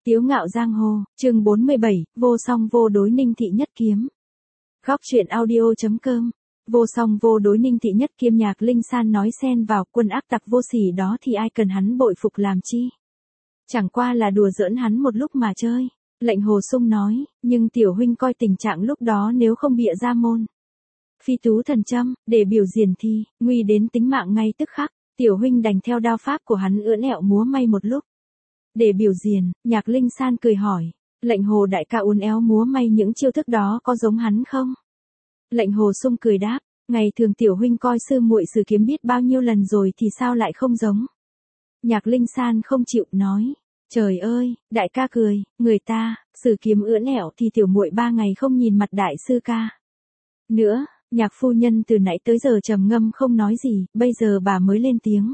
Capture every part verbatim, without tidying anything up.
Tiếu ngạo giang hồ, chương bốn mươi bảy, vô song vô đối Ninh Thị Nhất Kiếm. Góc truyện audio.com. Vô song vô đối Ninh Thị Nhất Kiếm. Nhạc Linh San nói xen vào, quân ác tặc vô sỉ đó thì ai cần hắn bội phục làm chi. Chẳng qua là đùa giỡn hắn một lúc mà chơi. Lệnh Hồ Sung nói, nhưng tiểu huynh coi tình trạng lúc đó nếu không bịa ra môn phi tú thần châm, để biểu diễn thì, nguy đến tính mạng ngay tức khắc, tiểu huynh đành theo đao pháp của hắn ưỡn ẹo múa may một lúc. Để biểu diễn, Nhạc Linh San cười hỏi, lệnh Hồ đại ca uốn éo múa may những chiêu thức đó có giống hắn không? Lệnh Hồ Sung cười đáp, ngày thường tiểu huynh coi sư muội sử kiếm biết bao nhiêu lần rồi thì sao lại không giống? Nhạc Linh San không chịu nói, trời ơi, đại ca cười, người ta, sử kiếm ưỡn ẹo thì tiểu muội ba ngày không nhìn mặt đại sư ca. Nữa, Nhạc phu nhân từ nãy tới giờ trầm ngâm không nói gì, bây giờ bà mới lên tiếng.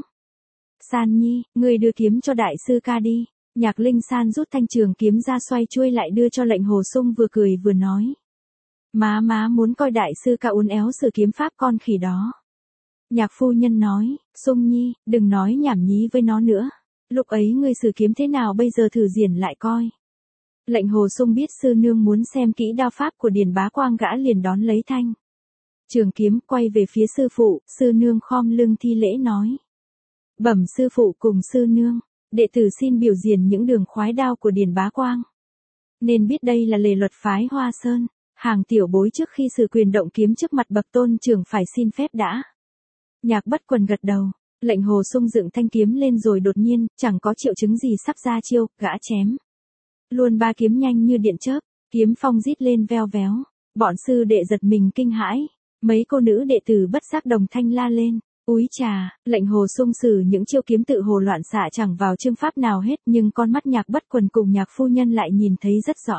San nhi, ngươi đưa kiếm cho đại sư ca đi. Nhạc Linh San rút thanh trường kiếm ra xoay chuôi lại đưa cho lệnh Hồ Sung vừa cười vừa nói. Má má muốn coi đại sư ca uốn éo sử kiếm pháp con khỉ đó. Nhạc phu nhân nói, Sung nhi, đừng nói nhảm nhí với nó nữa. Lúc ấy ngươi sử kiếm thế nào bây giờ thử diễn lại coi. Lệnh Hồ Sung biết sư nương muốn xem kỹ đao pháp của Điền Bá Quang, gã liền đón lấy thanh trường kiếm quay về phía sư phụ, sư nương khom lưng thi lễ nói. Bẩm sư phụ cùng sư nương, đệ tử xin biểu diễn những đường khoái đao của Điền Bá Quang. Nên biết đây là lề luật phái Hoa Sơn, hàng tiểu bối trước khi sử quyền động kiếm trước mặt bậc tôn trưởng phải xin phép đã. Nhạc Bất Quần gật đầu, lệnh Hồ Sung dựng thanh kiếm lên rồi đột nhiên, chẳng có triệu chứng gì sắp ra chiêu, gã chém. Luôn ba kiếm nhanh như điện chớp, kiếm phong rít lên veo véo, bọn sư đệ giật mình kinh hãi, mấy cô nữ đệ tử bất giác đồng thanh la lên. Úi trà, lệnh Hồ Sung sử những chiêu kiếm tự hồ loạn xạ chẳng vào chương pháp nào hết, nhưng con mắt Nhạc Bất Quần cùng Nhạc phu nhân lại nhìn thấy rất rõ.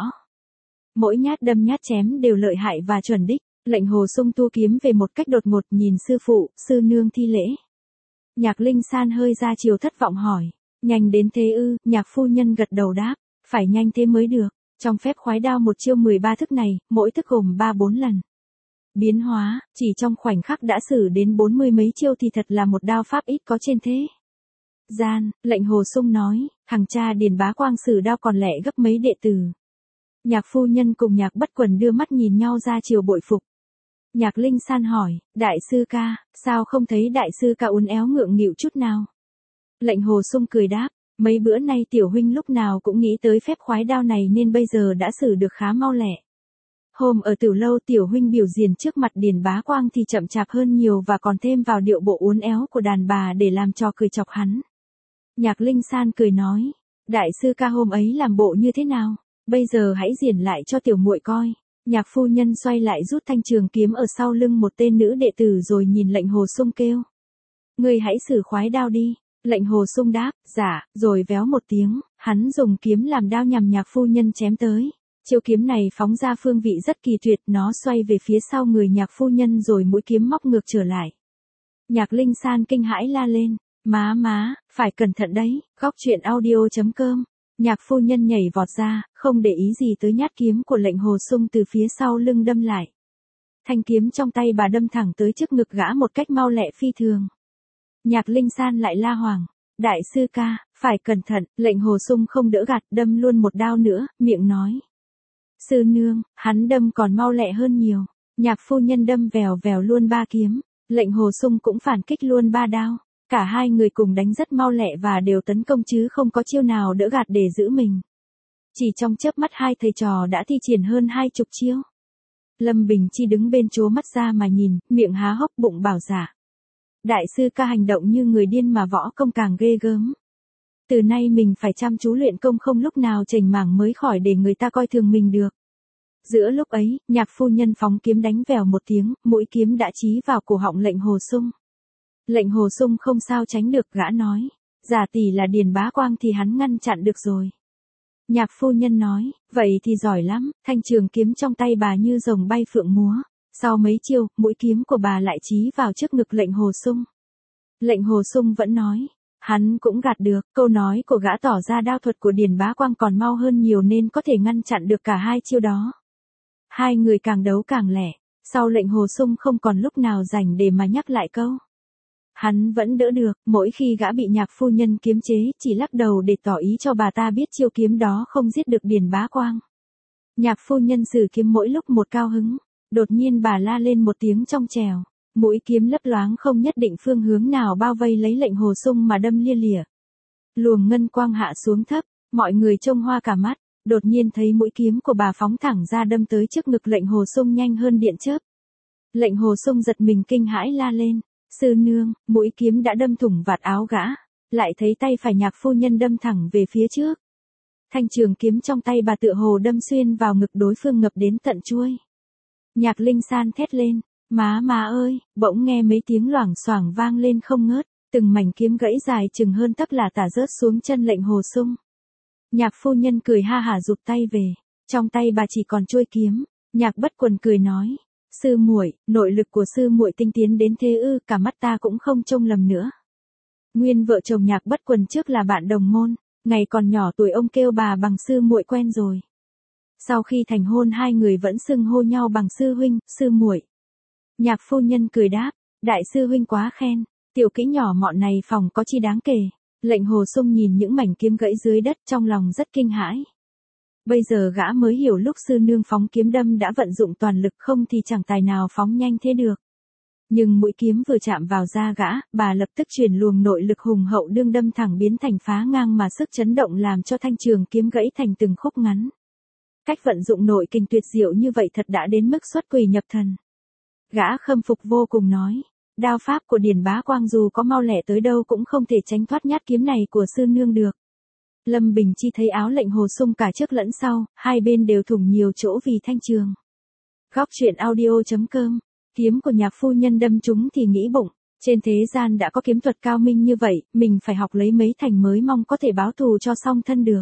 Mỗi nhát đâm nhát chém đều lợi hại và chuẩn đích, lệnh Hồ Sung tu kiếm về một cách đột ngột nhìn sư phụ, sư nương thi lễ. Nhạc Linh San hơi ra chiều thất vọng hỏi, nhanh đến thế ư? Nhạc phu nhân gật đầu đáp, phải nhanh thế mới được, trong phép khoái đao một chiêu mười ba thức này, mỗi thức gồm ba bốn lần biến hóa, chỉ trong khoảnh khắc đã sử đến bốn mươi mấy chiêu thì thật là một đao pháp ít có trên thế gian. Lệnh Hồ Sung nói, thằng cha Điền Bá Quang sử đao còn lẹ gấp mấy đệ tử. Nhạc phu nhân cùng Nhạc Bất Quần đưa mắt nhìn nhau ra chiều bội phục. Nhạc Linh San hỏi, đại sư ca, sao không thấy đại sư ca uốn éo ngượng nghịu chút nào? Lệnh Hồ Sung cười đáp, mấy bữa nay tiểu huynh lúc nào cũng nghĩ tới phép khoái đao này nên bây giờ đã sử được khá mau lẹ. Hôm ở Tử Lâu tiểu huynh biểu diễn trước mặt Điền Bá Quang thì chậm chạp hơn nhiều và còn thêm vào điệu bộ uốn éo của đàn bà để làm trò cười chọc hắn. Nhạc Linh San cười nói, đại sư ca hôm ấy làm bộ như thế nào? Bây giờ hãy diễn lại cho tiểu muội coi. Nhạc phu nhân xoay lại rút thanh trường kiếm ở sau lưng một tên nữ đệ tử rồi nhìn lệnh Hồ Sung kêu. Ngươi hãy sử khoái đao đi. Lệnh Hồ Sung đáp, dạ, rồi véo một tiếng, hắn dùng kiếm làm đao nhằm Nhạc phu nhân chém tới. Chiêu kiếm này phóng ra phương vị rất kỳ tuyệt, nó xoay về phía sau người Nhạc phu nhân rồi mũi kiếm móc ngược trở lại. Nhạc Linh San kinh hãi la lên, má má, phải cẩn thận đấy. Góc truyện audio.com. Nhạc phu nhân nhảy vọt ra, không để ý gì tới nhát kiếm của lệnh Hồ Sung từ phía sau lưng đâm lại. Thanh kiếm trong tay bà đâm thẳng tới trước ngực gã một cách mau lẹ phi thường. Nhạc Linh San lại la hoảng, đại sư ca, phải cẩn thận. Lệnh Hồ Sung không đỡ gạt, đâm luôn một đao nữa, miệng nói. Sư nương, hắn đâm còn mau lẹ hơn nhiều. Nhạc phu nhân đâm vèo vèo luôn ba kiếm, lệnh Hồ Sung cũng phản kích luôn ba đao. Cả hai người cùng đánh rất mau lẹ và đều tấn công chứ không có chiêu nào đỡ gạt để giữ mình. Chỉ trong chớp mắt hai thầy trò đã thi triển hơn hai chục chiêu. Lâm Bình Chi đứng bên trố mắt ra mà nhìn, miệng há hốc bụng bảo dạ. Đại sư ca hành động như người điên mà võ công càng ghê gớm. Từ nay mình phải chăm chú luyện công, không lúc nào chểnh mảng mới khỏi để người ta coi thường mình được. Giữa lúc ấy, Nhạc phu nhân phóng kiếm đánh vèo một tiếng, mũi kiếm đã chí vào cổ họng lệnh Hồ Sung. Lệnh Hồ Sung không sao tránh được, gã nói, giả tỷ là Điền Bá Quang thì hắn ngăn chặn được rồi. Nhạc phu nhân nói, vậy thì giỏi lắm. Thanh trường kiếm trong tay bà như rồng bay phượng múa. Sau mấy chiêu, mũi kiếm của bà lại chí vào trước ngực lệnh Hồ Sung. Lệnh Hồ Sung vẫn nói, hắn cũng gạt được. Câu nói của gã tỏ ra đao thuật của Điền Bá Quang còn mau hơn nhiều nên có thể ngăn chặn được cả hai chiêu đó. Hai người càng đấu càng lẻ. Sau lệnh Hồ Sung không còn lúc nào rảnh để mà nhắc lại câu Hắn vẫn đỡ được, mỗi khi gã bị nhạc phu nhân kiếm chế, chỉ lắc đầu để tỏ ý cho bà ta biết chiêu kiếm đó không giết được Điền Bá Quang. Nhạc phu nhân sử kiếm mỗi lúc một cao hứng, đột nhiên bà la lên một tiếng trong trẻo, mũi kiếm lấp loáng không nhất định phương hướng nào bao vây lấy Lệnh Hồ Xung mà đâm lia lịa. Luồng ngân quang hạ xuống thấp, mọi người trông hoa cả mắt, đột nhiên thấy mũi kiếm của bà phóng thẳng ra đâm tới trước ngực Lệnh Hồ Xung nhanh hơn điện chớp. Lệnh Hồ Xung giật mình kinh hãi la lên, sư nương, mũi kiếm đã đâm thủng vạt áo gã, lại thấy tay phải nhạc phu nhân đâm thẳng về phía trước. Thanh trường kiếm trong tay bà tựa hồ đâm xuyên vào ngực đối phương ngập đến tận chuôi. Nhạc Linh San thét lên, má má ơi, bỗng nghe mấy tiếng loảng xoảng vang lên không ngớt, từng mảnh kiếm gãy dài chừng hơn tấc là tả rớt xuống chân Lệnh Hồ Xung. Nhạc phu nhân cười ha hả rụt tay về, trong tay bà chỉ còn chuôi kiếm. Nhạc Bất Quần cười nói, sư muội, nội lực của sư muội tinh tiến đến thế ư, cả mắt ta cũng không trông lầm nữa. Nguyên vợ chồng Nhạc Bất Quần trước là bạn đồng môn, ngày còn nhỏ tuổi ông kêu bà bằng sư muội quen rồi. Sau khi thành hôn hai người vẫn xưng hô nhau bằng sư huynh, sư muội. Nhạc phu nhân cười đáp, đại sư huynh quá khen, tiểu kỹ nhỏ mọn này phòng có chi đáng kể. Lệnh Hồ Xung nhìn những mảnh kiếm gãy dưới đất trong lòng rất kinh hãi. Bây giờ gã mới hiểu lúc sư nương phóng kiếm đâm đã vận dụng toàn lực, không thì chẳng tài nào phóng nhanh thế được. Nhưng mũi kiếm vừa chạm vào da gã, bà lập tức chuyển luồng nội lực hùng hậu đương đâm thẳng biến thành phá ngang mà sức chấn động làm cho thanh trường kiếm gãy thành từng khúc ngắn. Cách vận dụng nội kình tuyệt diệu như vậy thật đã đến mức xuất quỷ nhập thần. Gã khâm phục vô cùng nói, đao pháp của Điền Bá Quang dù có mau lẹ tới đâu cũng không thể tránh thoát nhát kiếm này của sư nương được. Lâm Bình Chi thấy áo Lệnh Hồ Xung cả trước lẫn sau, hai bên đều thủng nhiều chỗ vì thanh trường. Góc truyện audio chấm com, kiếm của nhạc phu nhân đâm trúng thì nghĩ bụng, trên thế gian đã có kiếm thuật cao minh như vậy, mình phải học lấy mấy thành mới mong có thể báo thù cho song thân được.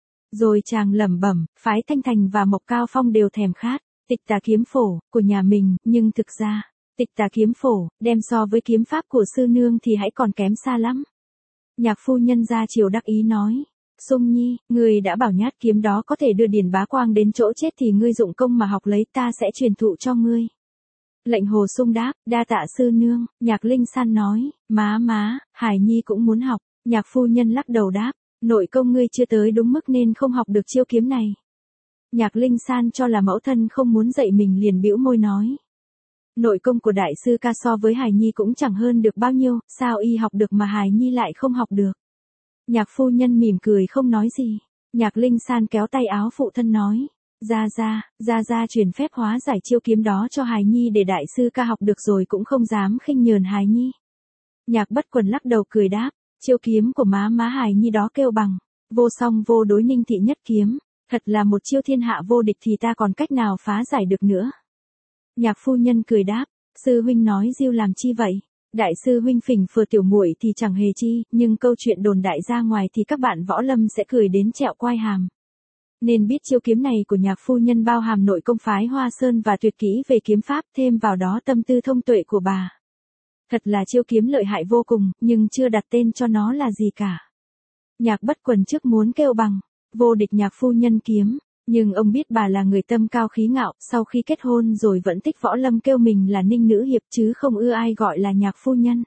Rồi chàng lẩm bẩm, phái Thanh Thành và Mộc Cao Phong đều thèm khát, Tịch Tà kiếm phổ của nhà mình, nhưng thực ra, Tịch Tà kiếm phổ, đem so với kiếm pháp của sư nương thì hãy còn kém xa lắm. Nhạc phu nhân ra chiều đắc ý nói, Xung Nhi, ngươi đã bảo nhát kiếm đó có thể đưa Điền Bá Quang đến chỗ chết thì ngươi dụng công mà học lấy, ta sẽ truyền thụ cho ngươi. Lệnh Hồ Xung đáp, đa tạ sư nương. Nhạc Linh San nói, má má, Hải Nhi cũng muốn học. Nhạc phu nhân lắc đầu đáp, nội công ngươi chưa tới đúng mức nên không học được chiêu kiếm này. Nhạc Linh San cho là mẫu thân không muốn dạy mình liền bĩu môi nói, nội công của đại sư ca so với Hải Nhi cũng chẳng hơn được bao nhiêu, sao y học được mà Hải Nhi lại không học được. Nhạc phu nhân mỉm cười không nói gì. Nhạc Linh San kéo tay áo phụ thân nói, Gia Gia, Gia Gia truyền phép hóa giải chiêu kiếm đó cho Hải Nhi để đại sư ca học được rồi cũng không dám khinh nhờn Hải Nhi. Nhạc Bất Quần lắc đầu cười đáp, chiêu kiếm của má má Hải Nhi đó kêu bằng, vô song vô đối ninh thị nhất kiếm, thật là một chiêu thiên hạ vô địch thì ta còn cách nào phá giải được nữa. Nhạc phu nhân cười đáp, sư huynh nói diêu làm chi vậy? Đại sư huynh phỉnh phừa tiểu muội thì chẳng hề chi, nhưng câu chuyện đồn đại ra ngoài thì các bạn võ lâm sẽ cười đến trẹo quai hàm. Nên biết chiêu kiếm này của nhạc phu nhân bao hàm nội công phái Hoa Sơn và tuyệt kỹ về kiếm pháp, thêm vào đó tâm tư thông tuệ của bà. Thật là chiêu kiếm lợi hại vô cùng, nhưng chưa đặt tên cho nó là gì cả. Nhạc Bất Quần trước muốn kêu bằng, vô địch nhạc phu nhân kiếm, nhưng ông biết bà là người tâm cao khí ngạo, sau khi kết hôn rồi vẫn thích võ lâm kêu mình là Ninh Nữ Hiệp chứ không ưa ai gọi là nhạc phu nhân.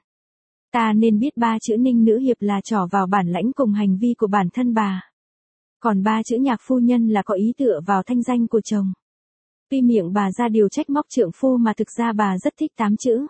Ta nên biết ba chữ Ninh Nữ Hiệp là trỏ vào bản lãnh cùng hành vi của bản thân bà. Còn ba chữ nhạc phu nhân là có ý tựa vào thanh danh của chồng. Tuy miệng bà ra điều trách móc trượng phu mà thực ra bà rất thích tám chữ.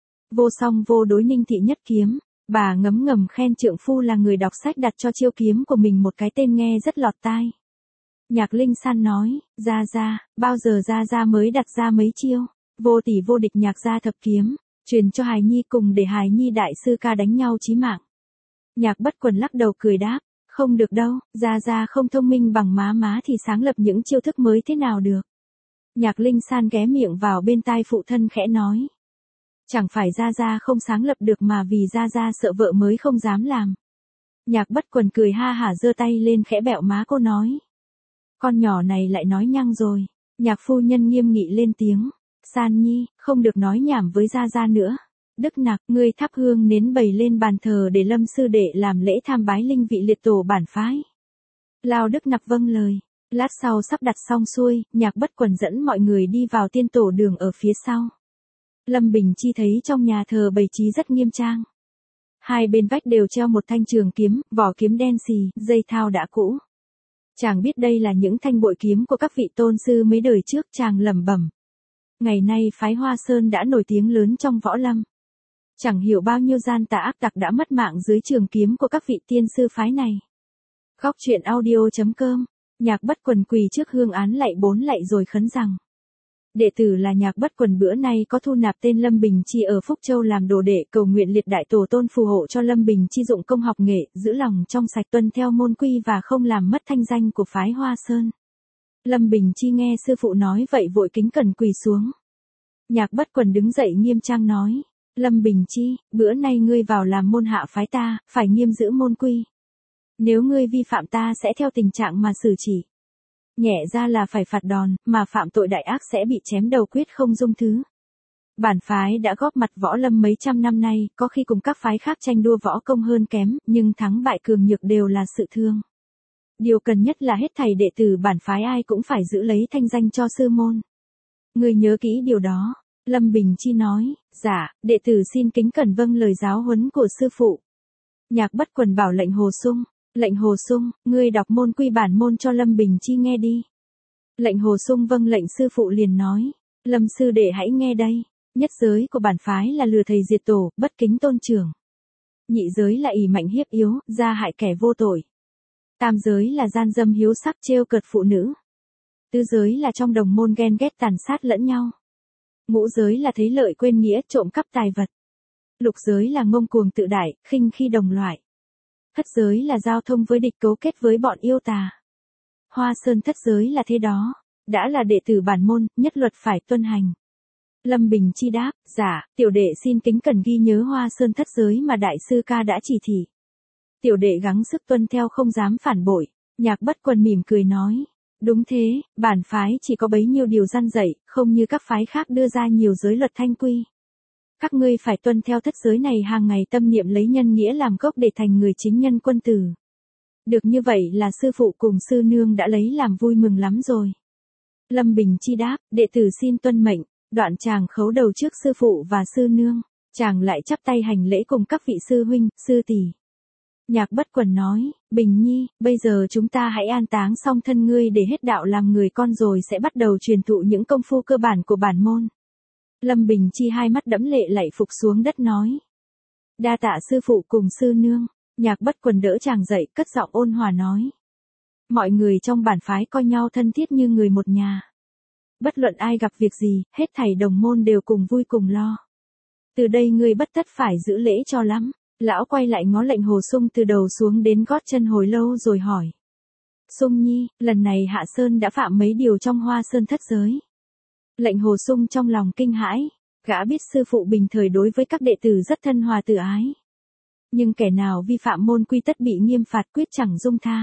Vô song vô đối ninh thị nhất kiếm, bà ngấm ngầm khen trượng phu là người đọc sách đặt cho chiêu kiếm của mình một cái tên nghe rất lọt tai. Nhạc Linh San nói, Gia Gia, bao giờ Gia Gia mới đặt ra mấy chiêu, vô tỷ vô địch nhạc gia thập kiếm, truyền cho Hải Nhi cùng để Hải Nhi đại sư ca đánh nhau chí mạng. Nhạc Bất Quần lắc đầu cười đáp, không được đâu, Gia Gia không thông minh bằng má má thì sáng lập những chiêu thức mới thế nào được. Nhạc Linh San ghé miệng vào bên tai phụ thân khẽ nói. Chẳng phải Gia Gia không sáng lập được mà vì Gia Gia sợ vợ mới không dám làm. Nhạc Bất Quần cười ha hả giơ tay lên khẽ bẹo má cô nói. Con nhỏ này lại nói nhăng rồi. Nhạc phu nhân nghiêm nghị lên tiếng. San Nhi, không được nói nhảm với Gia Gia nữa. Đức Nặc, ngươi thắp hương nến bày lên bàn thờ để Lâm sư đệ làm lễ tham bái linh vị liệt tổ bản phái. Lao Đức Nặc vâng lời. Lát sau sắp đặt xong xuôi, Nhạc Bất Quần dẫn mọi người đi vào tiên tổ đường ở phía sau. Lâm Bình Chi thấy trong nhà thờ bày trí rất nghiêm trang. Hai bên vách đều treo một thanh trường kiếm, vỏ kiếm đen xì, dây thao đã cũ. Chàng biết đây là những thanh bội kiếm của các vị tôn sư mấy đời trước, chàng lẩm bẩm. Ngày nay phái Hoa Sơn đã nổi tiếng lớn trong võ lâm. Chẳng hiểu bao nhiêu gian tà ác tặc đã mất mạng dưới trường kiếm của các vị tiên sư phái này. Góc truyện audio chấm com, Nhạc Bất Quần quỳ trước hương án lạy bốn lạy rồi khấn rằng. Đệ tử là Nhạc Bất Quần bữa nay có thu nạp tên Lâm Bình Chi ở Phúc Châu làm đồ đệ, cầu nguyện liệt đại tổ tôn phù hộ cho Lâm Bình Chi dụng công học nghệ, giữ lòng trong sạch tuân theo môn quy và không làm mất thanh danh của phái Hoa Sơn. Lâm Bình Chi nghe sư phụ nói vậy vội kính cẩn quỳ xuống. Nhạc Bất Quần đứng dậy nghiêm trang nói. Lâm Bình Chi, bữa nay ngươi vào làm môn hạ phái ta, phải nghiêm giữ môn quy. Nếu ngươi vi phạm ta sẽ theo tình trạng mà xử chỉ. Nhẹ ra là phải phạt đòn, mà phạm tội đại ác sẽ bị chém đầu quyết không dung thứ. Bản phái đã góp mặt võ lâm mấy trăm năm nay, có khi cùng các phái khác tranh đua võ công hơn kém, nhưng thắng bại cường nhược đều là sự thương. Điều cần nhất là hết thầy đệ tử bản phái ai cũng phải giữ lấy thanh danh cho sư môn. Ngươi nhớ kỹ điều đó. Lâm Bình Chi nói, dạ, đệ tử xin kính cẩn vâng lời giáo huấn của sư phụ. Nhạc Bất Quần bảo lệnh Hồ Sung, lệnh Hồ Sung, ngươi đọc môn quy bản môn cho Lâm Bình Chi nghe đi. Lệnh Hồ Sung vâng lệnh sư phụ liền nói, Lâm sư đệ hãy nghe đây, nhất giới của bản phái là lừa thầy diệt tổ, bất kính tôn trưởng. Nhị giới là ỷ mạnh hiếp yếu, gia hại kẻ vô tội. Tam giới là gian dâm hiếu sắc trêu cợt phụ nữ. Tứ giới là trong đồng môn ghen ghét tàn sát lẫn nhau. Ngũ giới là thấy lợi quên nghĩa, trộm cắp tài vật. Lục giới là ngông cuồng tự đại, khinh khi đồng loại. Thất giới là giao thông với địch, cấu kết với bọn yêu tà. Hoa Sơn thất giới là thế đó, đã là đệ tử bản môn, nhất luật phải tuân hành. Lâm Bình Chi đáp, dạ, tiểu đệ xin kính cẩn ghi nhớ Hoa Sơn thất giới mà đại sư ca đã chỉ thị. Tiểu đệ gắng sức tuân theo không dám phản bội. Nhạc Bất Quần mỉm cười nói. Đúng thế, bản phái chỉ có bấy nhiêu điều răn dạy, không như các phái khác đưa ra nhiều giới luật thanh quy. Các ngươi phải tuân theo thất giới này hàng ngày tâm niệm lấy nhân nghĩa làm gốc để thành người chính nhân quân tử. Được như vậy là sư phụ cùng sư nương đã lấy làm vui mừng lắm rồi. Lâm Bình Chi đáp, đệ tử xin tuân mệnh, đoạn chàng khấu đầu trước sư phụ và sư nương, chàng lại chắp tay hành lễ cùng các vị sư huynh, sư tỷ. Nhạc Bất Quần nói, Bình Nhi, bây giờ chúng ta hãy an táng xong thân ngươi để hết đạo làm người con rồi sẽ bắt đầu truyền thụ những công phu cơ bản của bản môn. Lâm Bình Chi hai mắt đẫm lệ lạy phục xuống đất nói. Đa tạ sư phụ cùng sư nương. Nhạc Bất Quần đỡ chàng dậy, cất giọng ôn hòa nói. Mọi người trong bản phái coi nhau thân thiết như người một nhà. Bất luận ai gặp việc gì, hết thảy đồng môn đều cùng vui cùng lo. Từ đây ngươi bất tất phải giữ lễ cho lắm. Lão quay lại ngó lệnh Hồ Sung từ đầu xuống đến gót chân hồi lâu rồi hỏi. Sung Nhi, lần này Hạ Sơn đã phạm mấy điều trong Hoa Sơn thất giới. Lệnh Hồ Sung trong lòng kinh hãi, gã biết sư phụ bình thời đối với các đệ tử rất thân hòa từ ái. Nhưng kẻ nào vi phạm môn quy tất bị nghiêm phạt quyết chẳng dung tha.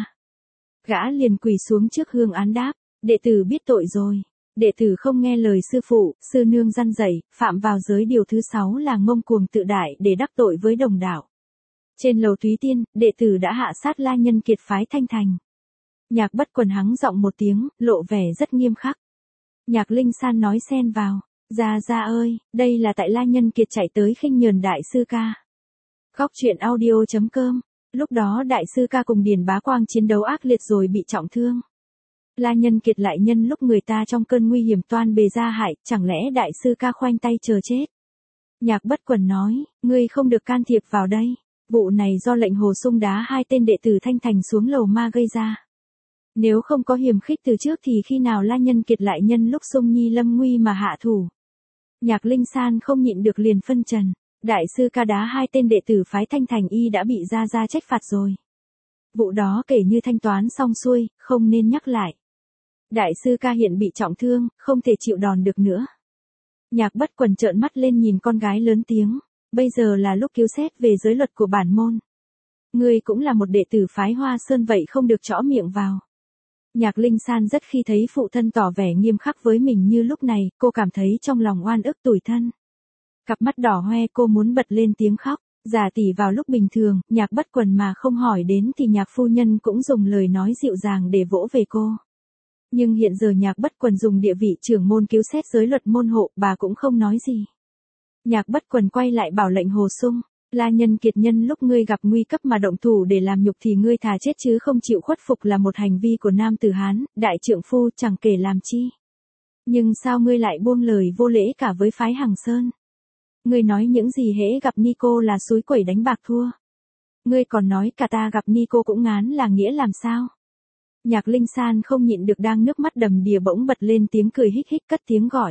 Gã liền quỳ xuống trước hương án đáp, đệ tử biết tội rồi. Đệ tử không nghe lời sư phụ, sư nương răn dạy, phạm vào giới điều thứ sáu là ngông cuồng tự đại để đắc tội với đồng đạo. Trên lầu Thúy Tiên, đệ tử đã hạ sát La Nhân Kiệt phái Thanh Thành. Nhạc Bất Quần hắng giọng một tiếng, lộ vẻ rất nghiêm khắc. Nhạc Linh San nói xen vào, Gia Gia ơi, đây là tại La Nhân Kiệt chạy tới khinh nhờn đại sư ca. Góc truyện audio chấm com, lúc đó đại sư ca cùng Điền Bá Quang chiến đấu ác liệt rồi bị trọng thương. La Nhân Kiệt lại nhân lúc người ta trong cơn nguy hiểm toan bề ra hại, chẳng lẽ đại sư ca khoanh tay chờ chết. Nhạc Bất Quần nói, ngươi không được can thiệp vào đây, vụ này do lệnh Hồ Sung đá hai tên đệ tử Thanh Thành xuống lầu ma gây ra. Nếu không có hiềm khích từ trước thì khi nào La Nhân Kiệt lại nhân lúc Sung Nhi lâm nguy mà hạ thủ. Nhạc Linh San không nhịn được liền phân trần, đại sư ca đá hai tên đệ tử phái Thanh Thành y đã bị Gia Gia trách phạt rồi. Vụ đó kể như thanh toán xong xuôi, không nên nhắc lại. Đại sư ca hiện bị trọng thương, không thể chịu đòn được nữa. Nhạc Bất Quần trợn mắt lên nhìn con gái lớn tiếng, bây giờ là lúc cứu xét về giới luật của bản môn. Ngươi cũng là một đệ tử phái Hoa Sơn vậy không được trõ miệng vào. Nhạc Linh San rất khi thấy phụ thân tỏ vẻ nghiêm khắc với mình như lúc này, cô cảm thấy trong lòng oan ức tủi thân. Cặp mắt đỏ hoe cô muốn bật lên tiếng khóc. Giả tỷ vào lúc bình thường, Nhạc Bất Quần mà không hỏi đến thì nhạc phu nhân cũng dùng lời nói dịu dàng để vỗ về cô. Nhưng hiện giờ Nhạc Bất Quần dùng địa vị trưởng môn cứu xét giới luật môn hộ, bà cũng không nói gì. Nhạc Bất Quần quay lại bảo lệnh Hồ Sung, La Nhân Kiệt, nhân lúc ngươi gặp nguy cấp mà động thủ để làm nhục thì ngươi thà chết chứ không chịu khuất phục là một hành vi của nam tử Hán, đại trượng phu chẳng kể làm chi. Nhưng sao ngươi lại buông lời vô lễ cả với phái Hằng Sơn? Ngươi nói những gì hễ gặp Nico là xúi quẩy đánh bạc thua. Ngươi còn nói cả ta gặp Nico cũng ngán là nghĩa làm sao? Nhạc Linh San không nhịn được đang nước mắt đầm đìa bỗng bật lên tiếng cười hích hích cất tiếng gọi.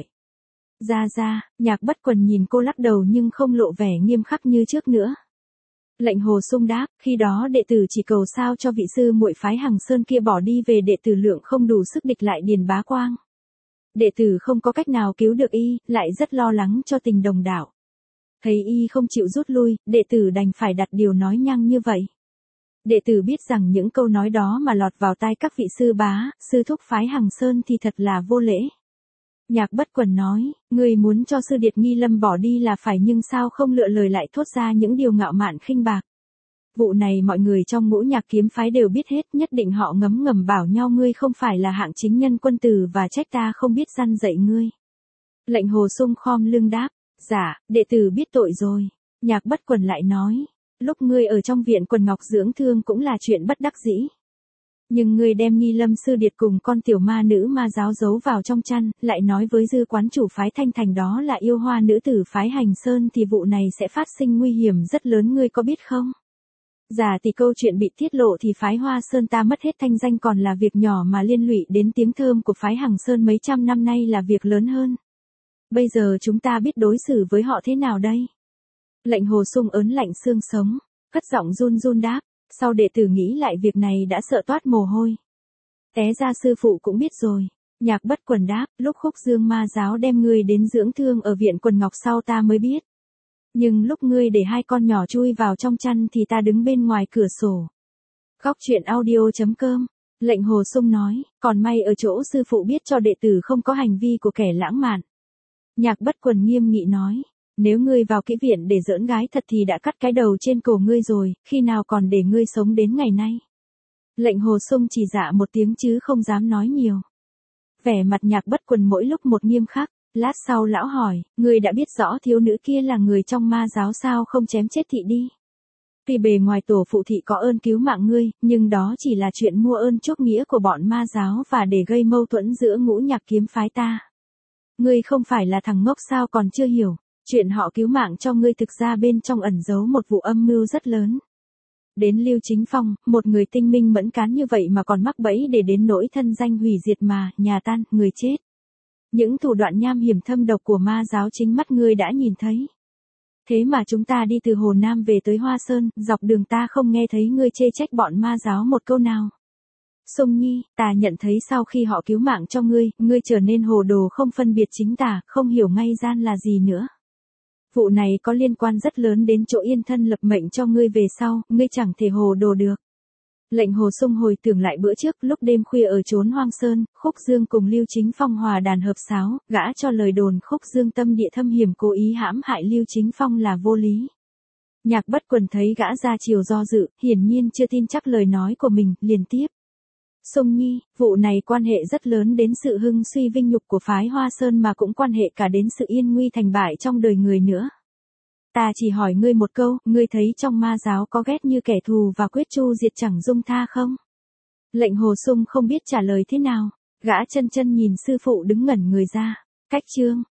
Ra ra, Nhạc Bất Quần nhìn cô lắc đầu nhưng không lộ vẻ nghiêm khắc như trước nữa. Lệnh Hồ Sung đáp, khi đó đệ tử chỉ cầu sao cho vị sư muội phái Hằng Sơn kia bỏ đi về, đệ tử lượng không đủ sức địch lại Điền Bá Quang. Đệ tử không có cách nào cứu được y, lại rất lo lắng cho tình đồng đạo. Thấy y không chịu rút lui, đệ tử đành phải đặt điều nói nhăng như vậy. Đệ tử biết rằng những câu nói đó mà lọt vào tai các vị sư bá, sư thúc phái Hằng Sơn thì thật là vô lễ. Nhạc Bất Quần nói, người muốn cho sư điệt Nghi Lâm bỏ đi là phải, nhưng sao không lựa lời lại thốt ra những điều ngạo mạn khinh bạc. Vụ này mọi người trong Ngũ Nhạc kiếm phái đều biết hết, nhất định họ ngấm ngầm bảo nhau ngươi không phải là hạng chính nhân quân tử và trách ta không biết răn dạy ngươi. Lệnh Hồ Sung khom lưng đáp, dạ, đệ tử biết tội rồi. Nhạc Bất Quần lại nói, lúc ngươi ở trong viện Quần Ngọc dưỡng thương cũng là chuyện bất đắc dĩ. Nhưng ngươi đem Nghi Lâm sư điệt cùng con tiểu ma nữ ma giáo giấu vào trong chăn, lại nói với dư quán chủ phái Thanh Thành đó là yêu hoa nữ tử phái Hành Sơn, thì vụ này sẽ phát sinh nguy hiểm rất lớn, ngươi có biết không? Giả thì câu chuyện bị tiết lộ thì phái Hoa Sơn ta mất hết thanh danh còn là việc nhỏ, mà liên lụy đến tiếng thơm của phái Hằng Sơn mấy trăm năm nay là việc lớn hơn. Bây giờ chúng ta biết đối xử với họ thế nào đây? Lệnh Hồ Sung ớn lạnh xương sống, cất giọng run run đáp, sau đệ tử nghĩ lại việc này đã sợ toát mồ hôi. Té ra sư phụ cũng biết rồi. Nhạc Bất Quần đáp, lúc Khúc Dương ma giáo đem ngươi đến dưỡng thương ở viện Quần Ngọc sau ta mới biết. Nhưng lúc ngươi để hai con nhỏ chui vào trong chăn thì ta đứng bên ngoài cửa sổ. Góc truyện audio chấm com. Lệnh Hồ Sung nói, còn may ở chỗ sư phụ biết cho đệ tử không có hành vi của kẻ lãng mạn. Nhạc Bất Quần nghiêm nghị nói, nếu ngươi vào kỹ viện để giỡn gái thật thì đã cắt cái đầu trên cổ ngươi rồi, khi nào còn để ngươi sống đến ngày nay. Lệnh Hồ Sung chỉ dạ một tiếng chứ không dám nói nhiều. Vẻ mặt Nhạc Bất Quần mỗi lúc một nghiêm khắc. Lát sau lão hỏi, ngươi đã biết rõ thiếu nữ kia là người trong ma giáo sao không chém chết thị đi? Tuy bề ngoài tổ phụ thị có ơn cứu mạng ngươi, nhưng đó chỉ là chuyện mua ơn chuốc nghĩa của bọn ma giáo và để gây mâu thuẫn giữa Ngũ Nhạc kiếm phái ta. Ngươi không phải là thằng ngốc sao còn chưa hiểu, chuyện họ cứu mạng cho ngươi thực ra bên trong ẩn giấu một vụ âm mưu rất lớn. Đến Lưu Chính Phong, một người tinh minh mẫn cán như vậy mà còn mắc bẫy để đến nỗi thân danh hủy diệt mà, nhà tan, người chết. Những thủ đoạn nham hiểm thâm độc của ma giáo chính mắt ngươi đã nhìn thấy. Thế mà chúng ta đi từ Hồ Nam về tới Hoa Sơn, dọc đường ta không nghe thấy ngươi chê trách bọn ma giáo một câu nào. Sung Nhi, ta nhận thấy sau khi họ cứu mạng cho ngươi, ngươi trở nên hồ đồ không phân biệt chính tà, không hiểu ngay gian là gì nữa. Vụ này có liên quan rất lớn đến chỗ yên thân lập mệnh cho ngươi về sau, ngươi chẳng thể hồ đồ được. Lệnh Hồ Sung hồi tưởng lại bữa trước, lúc đêm khuya ở chốn Hoang Sơn, Khúc Dương cùng Lưu Chính Phong hòa đàn hợp sáo, gã cho lời đồn Khúc Dương tâm địa thâm hiểm cố ý hãm hại Lưu Chính Phong là vô lý. Nhạc Bất Quần thấy gã ra chiều do dự, hiển nhiên chưa tin chắc lời nói của mình, liền tiếp. Sung Nhi, vụ này quan hệ rất lớn đến sự hưng suy vinh nhục của phái Hoa Sơn mà cũng quan hệ cả đến sự yên nguy thành bại trong đời người nữa. Ta chỉ hỏi ngươi một câu, ngươi thấy trong ma giáo có ghét như kẻ thù và quyết chu diệt chẳng dung tha không? Lệnh Hồ Sung không biết trả lời thế nào, gã chân chân nhìn sư phụ đứng ngẩn người ra. Cách chương